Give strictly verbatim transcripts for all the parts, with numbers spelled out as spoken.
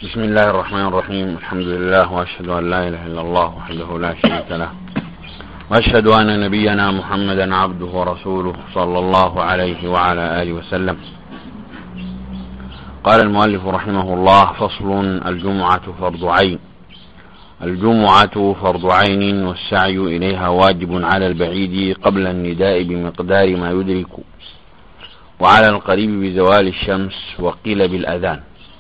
بسم الله الرحمن الرحيم. الحمد لله، وأشهد أن لا إله إلا الله وحده لا شريك له، وأشهد أن نبينا محمدا عبده ورسوله صلى الله عليه وعلى آله وسلم. قال المؤلف رحمه الله: فصل: الجمعة فرض عين. الجمعة فرض عين، والسعي إليها واجب على البعيد قبل النداء بمقدار ما يدرك، وعلى القريب بزوال الشمس، وقيل بالأذان.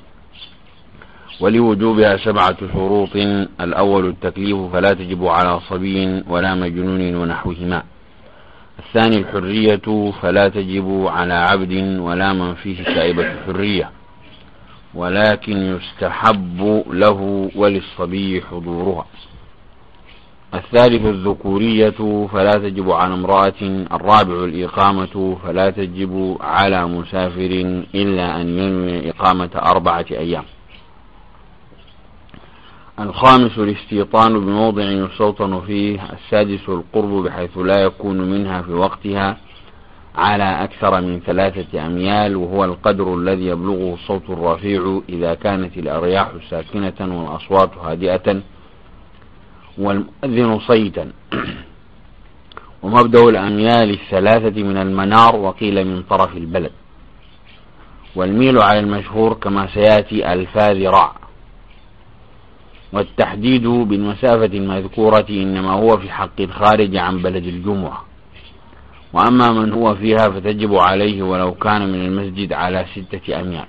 ولوجوبها سبعة شروط: الأول التكليف، فلا تجب على صبي ولا مجنون ونحوهما. الثاني الحرية، فلا تجب على عبد ولا من فيه شائبة حرية، ولكن يستحب له وللصبي حضورها. الثالث الذكورية، فلا تجب على امرأة. الرابع الإقامة، فلا تجب على مسافر إلا أن ينوي إقامة أربعة أيام. الخامس الاستيطان بموضع يستوطن فيه. السادس القرب، بحيث لا يكون منها في وقتها على أكثر من ثلاثة أميال، وهو القدر الذي يبلغه الصوت الرفيع إذا كانت الأرياح ساكنة والأصوات هادئة والمؤذن صيتا. ومبدأ الأميال الثلاثة من المنار، وقيل من طرف البلد. والميل على المشهور كما سيأتي ألفا ذراع. والتحديد بالمسافة المذكورة إنما هو في حق الخارج عن بلد الجمعة، وأما من هو فيها فتجب عليه ولو كان من المسجد على ستة أميال.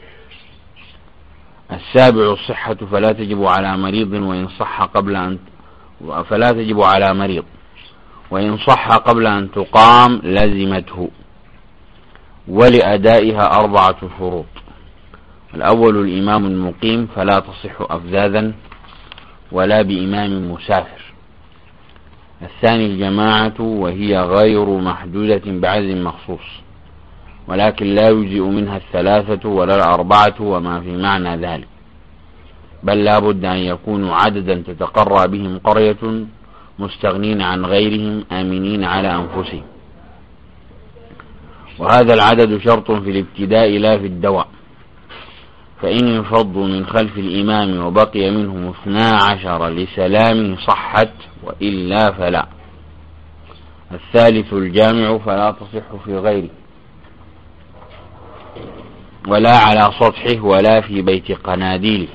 السابع الصحة، فلا تجب على مريض وإن صح قبل أن فلا تجب على مريض وإن صح قبل أن تقام لزمته. ولأدائها أربعة شروط: الأول الإمام المقيم، فلا تصح أفذاذا ولا بإمام مسافر. الثاني الجماعة، وهي غير محدودة بعدد مخصوص، ولكن لا يجزئ منها الثلاثة ولا الأربعة وما في معنى ذلك، بل لا بد أن يكونوا عددا تتقرى بهم قرية، مستغنين عن غيرهم، آمنين على أنفسهم. وهذا العدد شرط في الابتداء لا في الدوام، فإن ينفضوا من خلف الإمام وبقي منهم اثنا عشر لسلامه صحت، وإلا فلا. الثالث الجامع، فلا تصح في غيره ولا على سطحه ولا في بيت قناديله.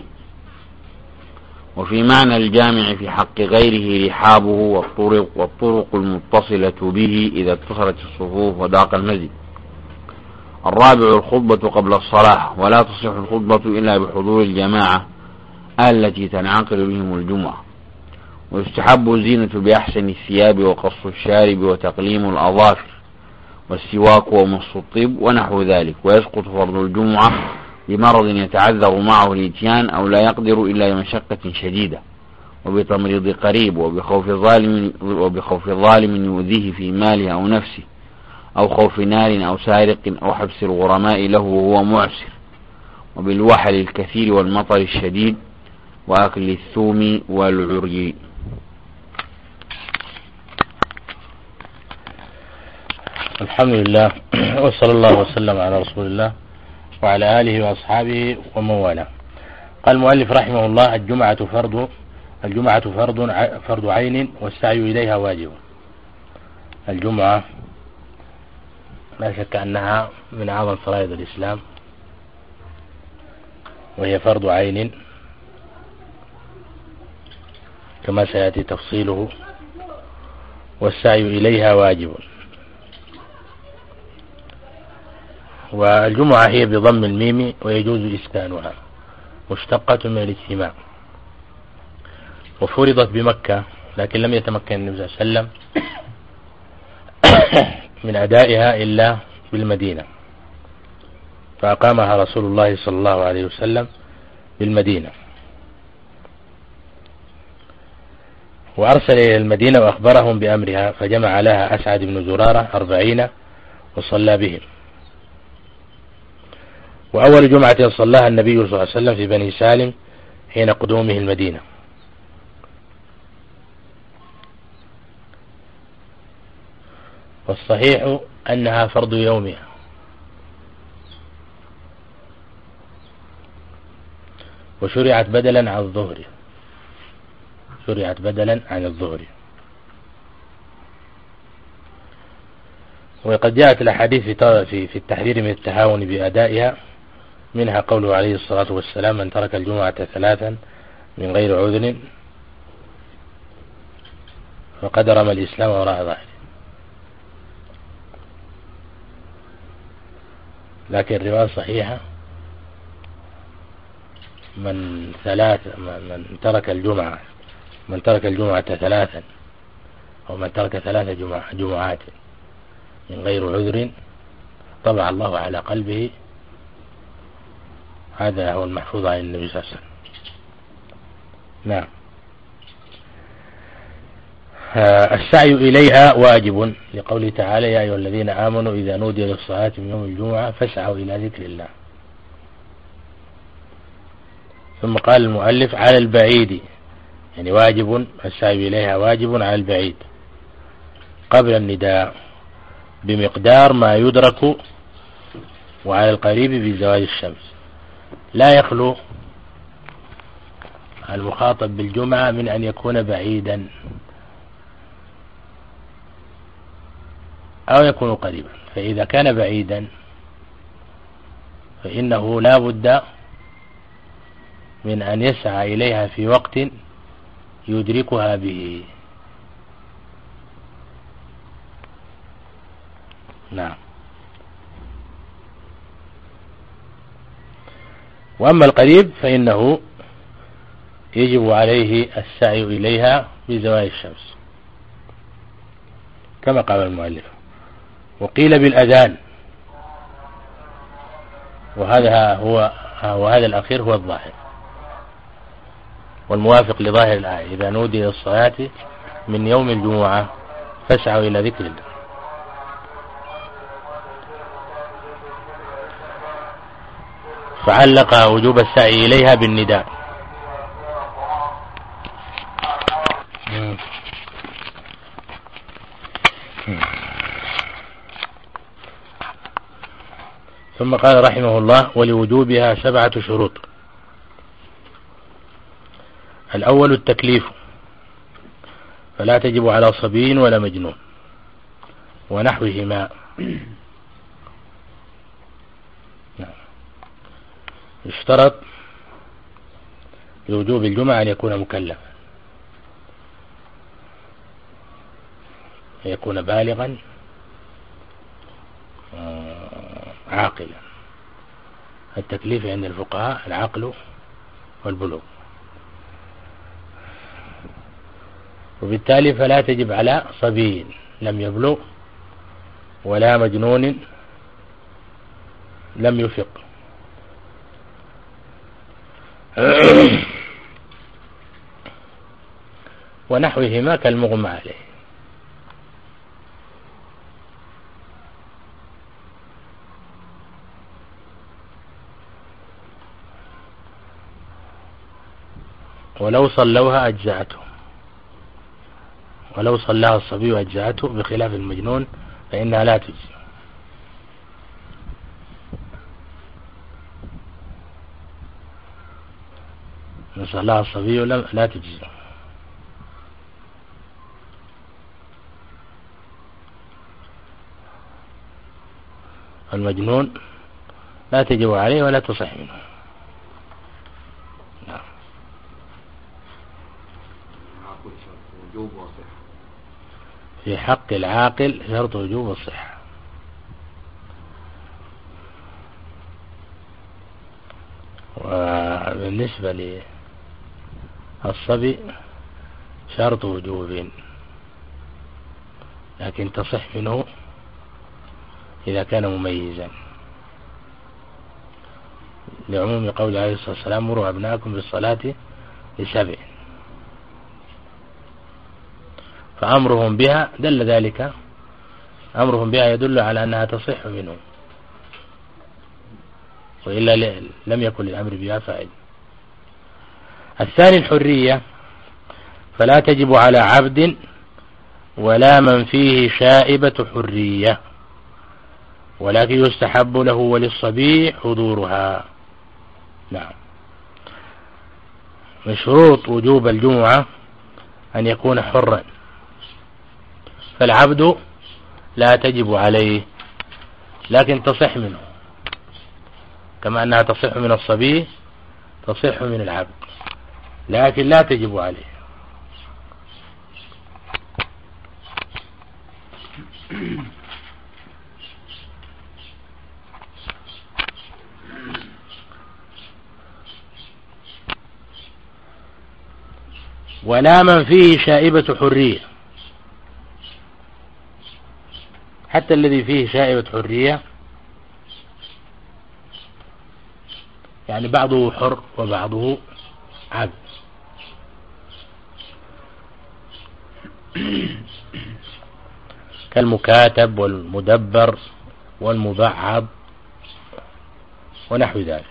وفي معنى الجامع في حق غيره رحابه والطرق, والطرق المتصلة به إذا اتصلت الصفوف وضاق المسجد. الرابع الخطبة قبل الصلاة، ولا تصح الخطبة إلا بحضور الجماعة التي تنعقد بهم الجمعة. ويستحب الزينة بأحسن الثياب وقص الشارب وتقليم الأظافر والسواك ومص الطيب ونحو ذلك. ويسقط فرض الجمعة بمرض يتعذر معه الإتيان أو لا يقدر إلا بمشقة شديدة، وبتمريض قريب، وبخوف ظالم وبخوف ظالم يؤذيه في ماله أو نفسه، أو خوف نار أو سارق، أو حبس الغرماء له وهو معسر، وبالوحل الكثير والمطر الشديد، وأكل الثوم والعري. الحمد لله، وصلى الله وسلم على رسول الله وعلى آله وأصحابه ومن والاه. قال المؤلف رحمه الله: الجمعة فرض الجمعة فرض فرض عين، والسعي إليها واجب. الجمعة لا شك أنها من أعظم فرائض الإسلام، وهي فرض عين كما سيأتي تفصيله، والسعي إليها واجب. والجمعة هي بضم الميم ويجوز إسكانها، مشتقة من الاجتماع، وفرضت بمكة، لكن لم يتمكن النبي صلى الله عليه وسلم من أدائها إلا بالمدينة، فأقامها رسول الله صلى الله عليه وسلم بالمدينة، وأرسل إلى المدينة وأخبرهم بأمرها، فجمع لها أسعد بن زرارة أربعين وصلى بهم. وأول جمعة صلاها النبي صلى الله عليه وسلم في بني سالم حين قدومه المدينة. والصحيح أنها فرض يومها، وشرعت بدلا عن الظهر، شرعت بدلا عن الظهر. وقد جاءت الأحاديث في في التحذير من التهاون بأدائها، منها قوله عليه الصلاة والسلام: من ترك الجمعة ثلاثا من غير عذر فقد رمى الإسلام وراء ظهره. لكن الرواية صحيحة: من ثلاث من ترك الجمعة من ترك الجمعة ثلاثا أو من ترك ثلاث جمعات من غير عذر طبع الله على قلبه. هذا هو المحفوظ عن النبي صلى الله عليه وسلم. نعم. السعي إليها واجب، لقوله تعالى: يا أيها الذين آمنوا إذا نودي للصلاة من يوم الجمعة فاسعوا إلى ذكر الله. ثم قال المؤلف: على البعيد، يعني واجب، السعي إليها واجب على البعيد قبل النداء بمقدار ما يدرك، وعلى القريب بزوال الشمس. لا يخلو المخاطب بالجمعة من أن يكون بعيدا أو يكون قريبا. فإذا كان بعيدا فإنه لا بد من أن يسعى إليها في وقت يدركها به. نعم. وأما القريب فإنه يجب عليه السعي إليها بزوال الشمس كما قال المؤلف. وقيل بالأذان، وهذا هو وهذا الأخير هو الظاهر والموافق لظاهر الآية: إذا نودي للصلاة من يوم الجمعة فاسعوا إلى ذكر الله. فعلق وجوب السعي إليها بالنداء. ثم قال رحمه الله: ولوجوبها سبعة شروط. الأول التكليف، فلا تجب على صبي ولا مجنون ونحوهما. يشترط لوجوب الجمعة أن يكون مكلفا، أن يكون بالغا عاقلا. التكليف عند الفقهاء العقل والبلوغ، وبالتالي فلا تجب على صبي لم يبلغ ولا مجنون لم يفق. ونحوهما كالمغمى عليه. ولو صلوها أجزأته، ولو صلاها الصبي أجزأته، بخلاف المجنون فإنها لا تجزي. إن صلاها الصبي لا تجزي. المجنون لا تجب عليه ولا تصح منه. نعم. في حق العاقل شرط وجوب والصحة. وبالنسبة للصبي شرط وجوب، لكن تصح منه إذا كان مميزا، لعموم قول عليه الصلاة والسلام: مروا أبناءكم بالصلاة لسبع. فأمرهم بها دل ذلك، أمرهم بها يدل على أنها تصح منه، وإلا لم يكن الأمر بها فاعل. الثاني الحرية، فلا تجب على عبد ولا من فيه شائبة حرية، ولكن يستحب له وللصبي حضورها. نعم. من شروط وجوب الجمعة أن يكون حرا، فالعبد لا تجب عليه لكن تصح منه، كما أنها تصح من الصبي تصح من العبد، لكن لا تجب عليه. ولا من فيه شائبة حرية، حتى الذي فيه شائبة حرية يعني بعضه حر وبعضه عبد، كالمكاتب والمدبر والمبعض ونحو ذلك.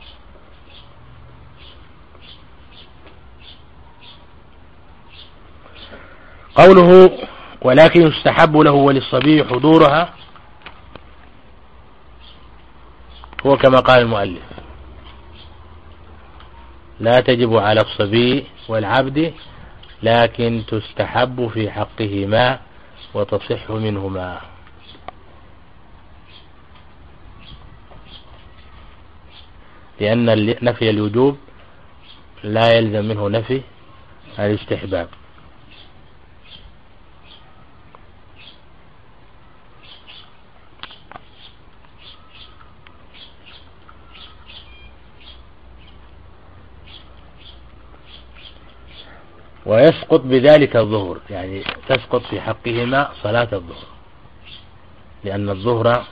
قوله ولكن يستحب له وللصبي حضورها، هو كما قال المؤلف لا تجب على الصبي والعبد لكن تستحب في حقهما وتصح منهما، لأن نفي الوجوب لا يلزم منه نفي الاستحباب. ويسقط بذلك الظهر، يعني تسقط في حقهما صلاة الظهر، لأن الظهر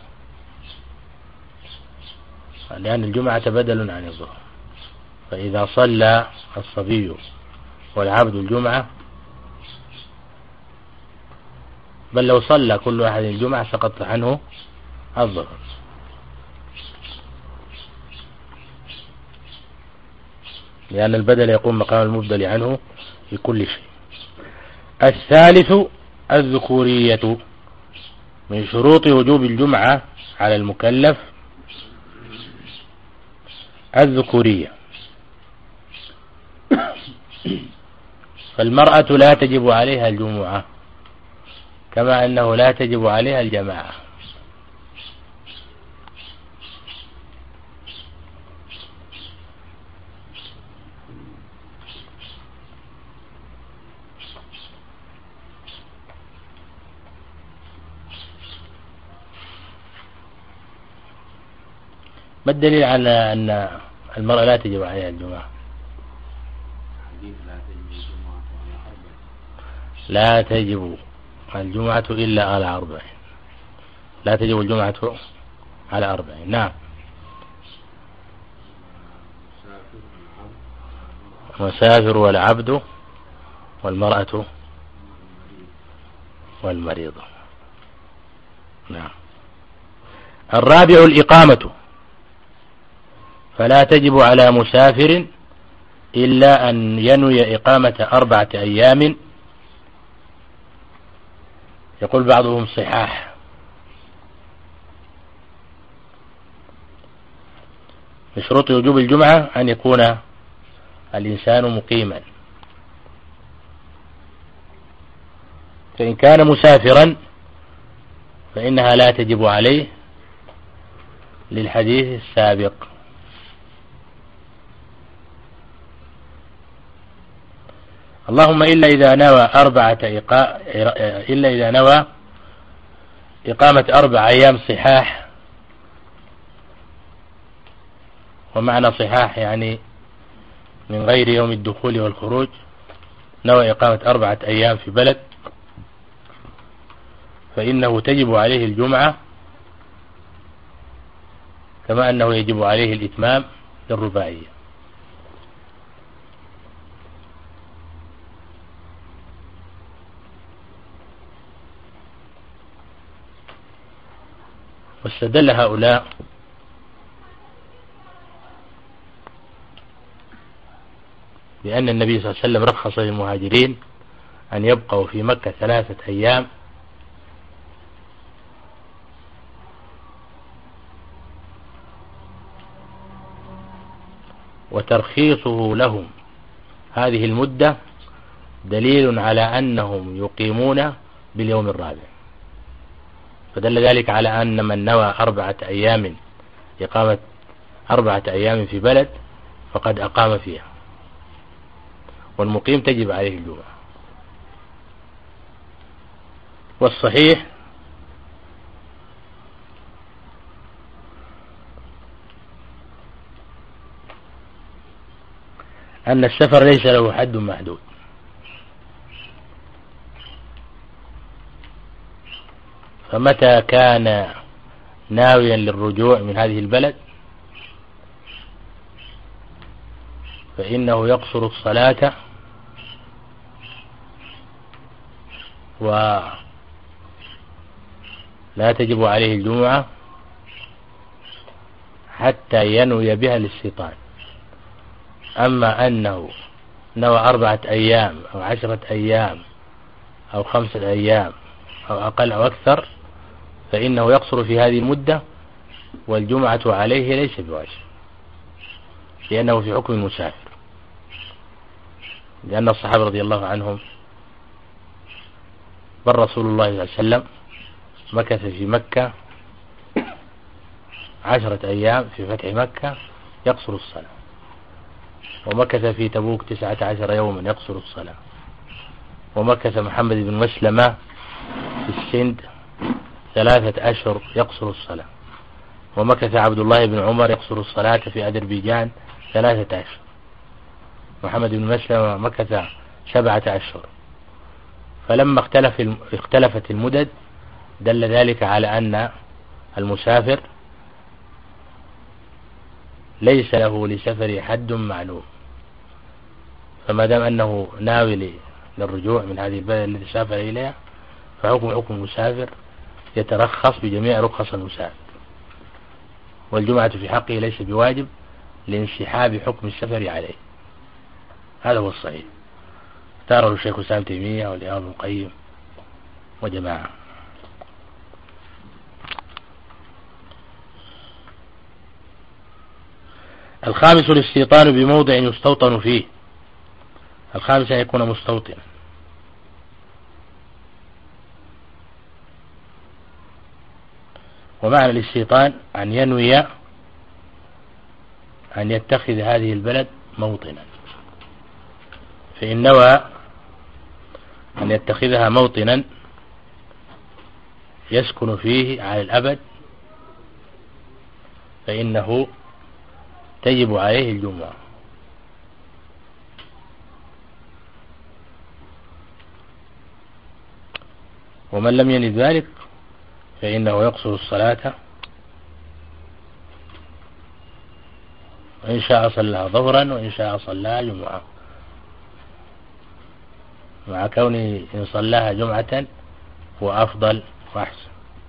لأن الجمعة بدل عن الظهر، فإذا صلى الصبي والعبد الجمعة، بل لو صلى كل واحد الجمعة سقط عنه الظهر. لأن البدل يقوم مقام المبدل عنه في كل شيء. الثالث الذكورية، من شروط وجوب الجمعة على المكلف الذكورية، فالمرأة لا تجب عليها الجمعة كما أنه لا تجب عليها الجماعة. ما الدليل على أن المرأة لا تجب عليها الجمعة؟ لا تجب الجمعة إلا على أربعين، لا تجب الجمعة على أربعين. نعم. مسافر والعبد والمرأة والمريضة. نعم. الرابع الإقامة، فلا تجب على مسافر إلا أن ينوي إقامة أربعة أيام، يقول بعضهم صحاح. بشروط وجوب الجمعة أن يكون الإنسان مقيما، فإن كان مسافرا فإنها لا تجب عليه للحديث السابق. اللهم إلا إذا نوى أربعة إقا... إلا إذا نوى إقامة أربع أيام صحاح، ومعنى صحاح يعني من غير يوم الدخول والخروج، نوى إقامة أربعة أيام في بلد، فإنه تجب عليه الجمعة كما أنه يجب عليه الإتمام للرباعية. واستدل هؤلاء بأن النبي صلى الله عليه وسلم رخص للمهاجرين أن يبقوا في مكة ثلاثة أيام، وترخيصه لهم هذه المدة دليل على أنهم يقيمون باليوم الرابع، فدل ذلك على أن من نوى أربعة أيام إقامة أربعة أيام في بلد فقد أقام فيها، والمقيم تجب عليه الجمعة. والصحيح أن السفر ليس له حد محدود، فمتى كان ناويا للرجوع من هذه البلد فإنه يقصر الصلاة ولا تجب عليه الجمعة حتى ينوي بها الاستيطان. أما أنه نوى أربعة أيام أو عشرة أيام أو خمسة أيام أو أقل أو أكثر فإنه يقصر في هذه المدة، والجمعة عليه ليس بواجب، لأنه في حكم المسافر، لأن الصحابة رضي الله عنهم بل رسول الله صلى الله عليه وسلم مكث في مكة عشرة أيام في فتح مكة يقصر الصلاة، ومكث في تبوك تسعة عشر يوما يقصر الصلاة، ومكث محمد بن مسلمة في السند ثلاثة أشهر يقصر الصلاة، ومكث عبد الله بن عمر يقصر الصلاة في أذربيجان ثلاثة أشهر، محمد بن مسلمة مكث سبعة أشهر. فلما اختلف اختلفت المدد دل ذلك على أن المسافر ليس له لسفر حد معلوم، فما دام أنه ناوي للرجوع من هذه البلد التي سافر إليها فحكم حكم المسافر يترخص بجميع رخص المسافر، والجمعة في حقه ليس بواجب لانسحاب حكم السفر عليه. هذا هو الصحيح، اختاره الشيخ الإسلام تيمية والإمام ابن القيم وجماعة. الخامس الاستيطان بموضع يستوطن فيه، الخامس أن يكون مستوطنا، ومعنى الاستيطان أن ينوي أن يتخذ هذه البلد موطنا، فإن نوى أن يتخذها موطنا يسكن فيه على الأبد فإنه تجب عليه الجمعة. ومن لم يند ذلك فإنه يقصر الصلاة، وإن شاء صلى ظهرا وإن شاء صلى جمعة، مع كونه إن صلاها جمعة هو أفضل وأحسن.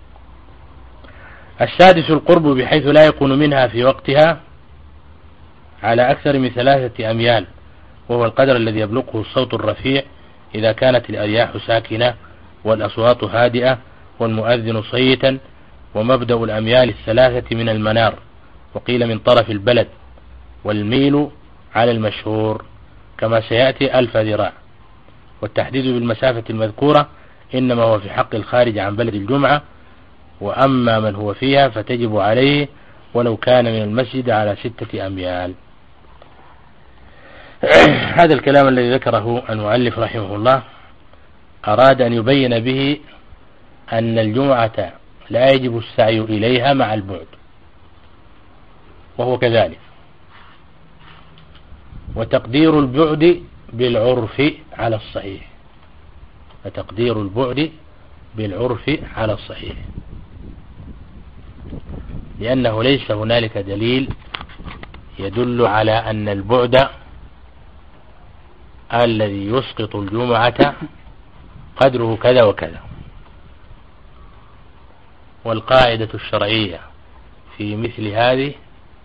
السادس القرب بحيث لا يكون منها في وقتها على أكثر من ثلاثة أميال، وهو القدر الذي يبلغه الصوت الرفيع إذا كانت الأرياح ساكنة والأصوات هادئة والمؤذن صيتا، ومبدأ الأميال الثلاثة من المنار، وقيل من طرف البلد، والميل على المشهور كما سيأتي ألف ذراع. والتحديد بالمسافة المذكورة إنما هو في حق الخارج عن بلد الجمعة، وأما من هو فيها فتجب عليه ولو كان من المسجد على ستة أميال. هذا الكلام الذي ذكره المؤلف رحمه الله أراد أن يبين به أن الجمعة لا يجب السعي إليها مع البعد، وهو كذلك. وتقدير البعد بالعرف على الصحيح، وتقدير البعد بالعرف على الصحيح، لأنه ليس هنالك دليل يدل على أن البعد الذي يسقط الجمعة قدره كذا وكذا. والقاعدة الشرعية في مثل هذه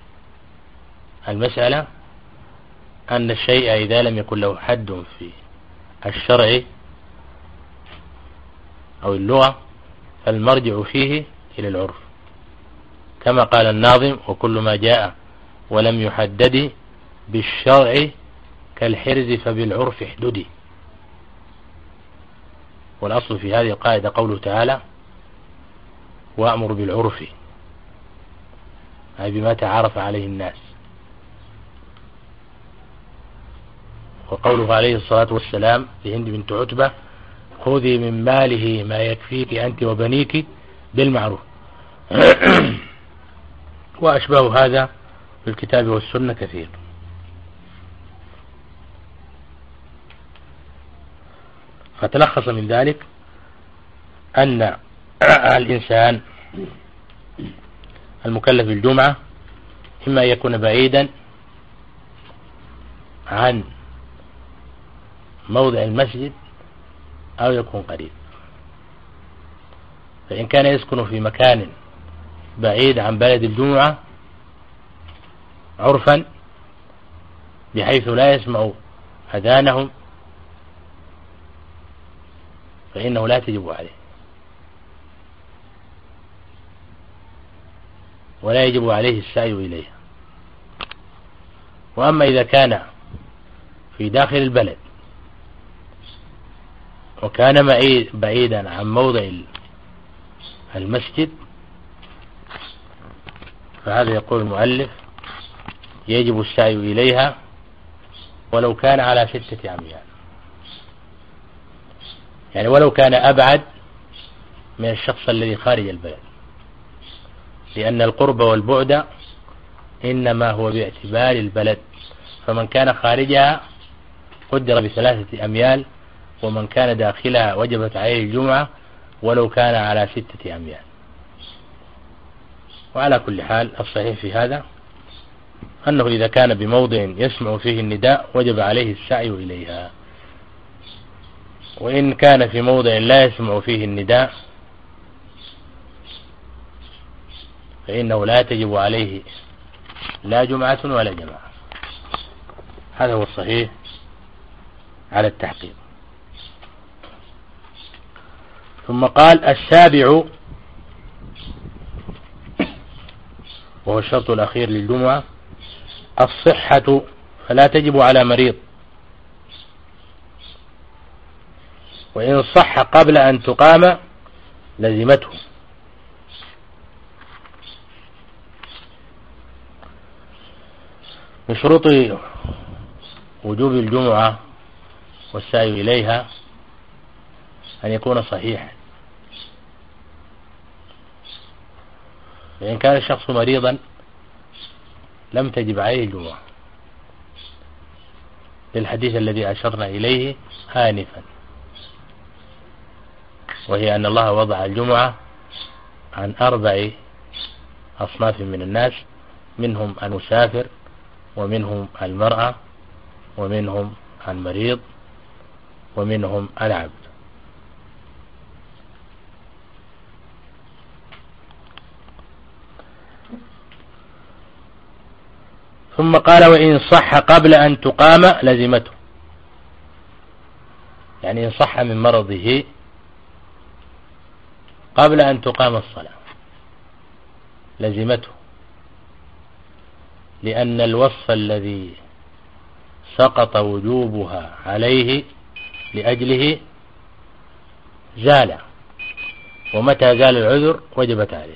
المسألة أن الشيء إذا لم يكن له حد في الشرع أو اللغة فالمرجع فيه إلى العرف، كما قال الناظم: وكل ما جاء ولم يحدد بالشرع كالحرز فبالعرف احددي. والأصل في هذه القاعدة قوله تعالى وأمر بالعرف، أي بما تعارف عليه الناس. وقوله عليه الصلاة والسلام لهند بنت عتبة خذي من ماله ما يكفيك أنت وبنيك بالمعروف. وأشبه هذا في الكتاب والسنة كثير. فتلخص من ذلك أن الإنسان المكلف بالجمعة إما أن يكون بعيدا عن موضع المسجد أو يكون قريب. فإن كان يسكن في مكان بعيد عن بلد الجمعة عرفا بحيث لا يسمع أذانهم فإنه لا تجب عليه، ولا يجب عليه السعي إليها. وأما إذا كان في داخل البلد وكان بعيدا عن موضع المسجد فهذا يقول المؤلف يجب السعي إليها ولو كان على ستة أميال، يعني ولو كان أبعد من الشخص الذي خارج البلد، لأن القرب والبعد إنما هو باعتبار البلد. فمن كان خارجها قدر بثلاثة أميال، ومن كان داخلها وجبت عليه الجمعة ولو كان على ستة أميال. وعلى كل حال الصحيح في هذا أنه إذا كان بموضع يسمع فيه النداء وجب عليه السعي إليها، وإن كان في موضع لا يسمع فيه النداء فإنه لا تجب عليه لا جمعة ولا جماعة. هذا هو الصحيح على التحقيق. ثم قال السابع وهو الشرط الأخير للجمعة الصحة، فلا تجب على مريض، وإن صح قبل أن تقام لزمته. من شروط وجوب الجمعة والسعي إليها أن يكون صحيحا، فإن كان الشخص مريضا لم تجب عليه الجمعة، للحديث الذي أشرنا إليه آنفا، وهي أن الله وضع الجمعة عن أربع أصناف من الناس، منهم المسافر، ومنهم المرأة، ومنهم المريض، ومنهم العبد. ثم قال وإن صح قبل أن تقام لزمته، يعني إن صح من مرضه قبل أن تقام الصلاة لزمته، لأن الوصف الذي سقط وجوبها عليه لأجله زال، ومتى زال العذر وجبت عليه.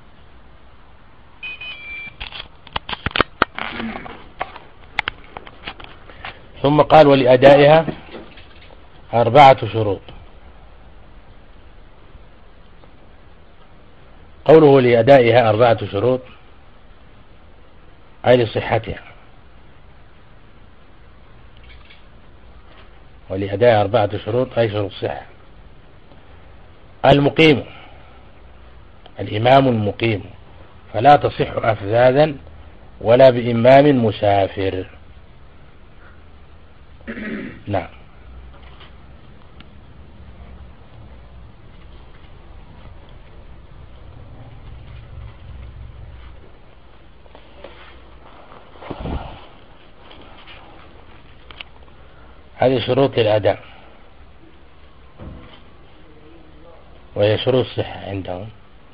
ثم قال ولأدائها أربعة شروط. قوله لأدائها أربعة شروط أي لصحتها، ولأداء أربعة شروط أي شروط الصحة. المقيم، الإمام المقيم فلا تصح أفذاذا ولا بإمام مسافر. نعم. هذه شروط الأداء وهي شروط الصحة عندهم.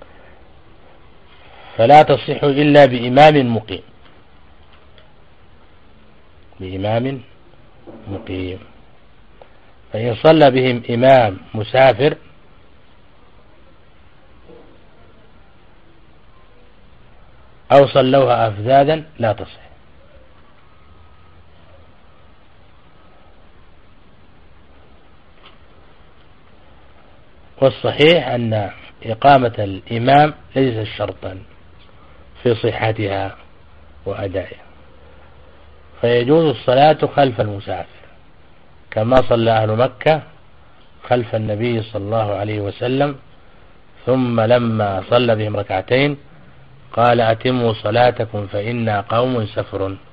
فلا تصح إلا بإمام مقيم، بإمام مقيم. فإن صلى بهم إمام مسافر أو صلوها أفذاذا لا تصح. والصحيح أن إقامة الإمام ليس شرطا في صحتها وأدائها، فيجوز الصلاة خلف المسافر كما صلى أهل مكة خلف النبي صلى الله عليه وسلم، ثم لما صلى بهم ركعتين قال أتموا صلاتكم فإنا قوم سفر.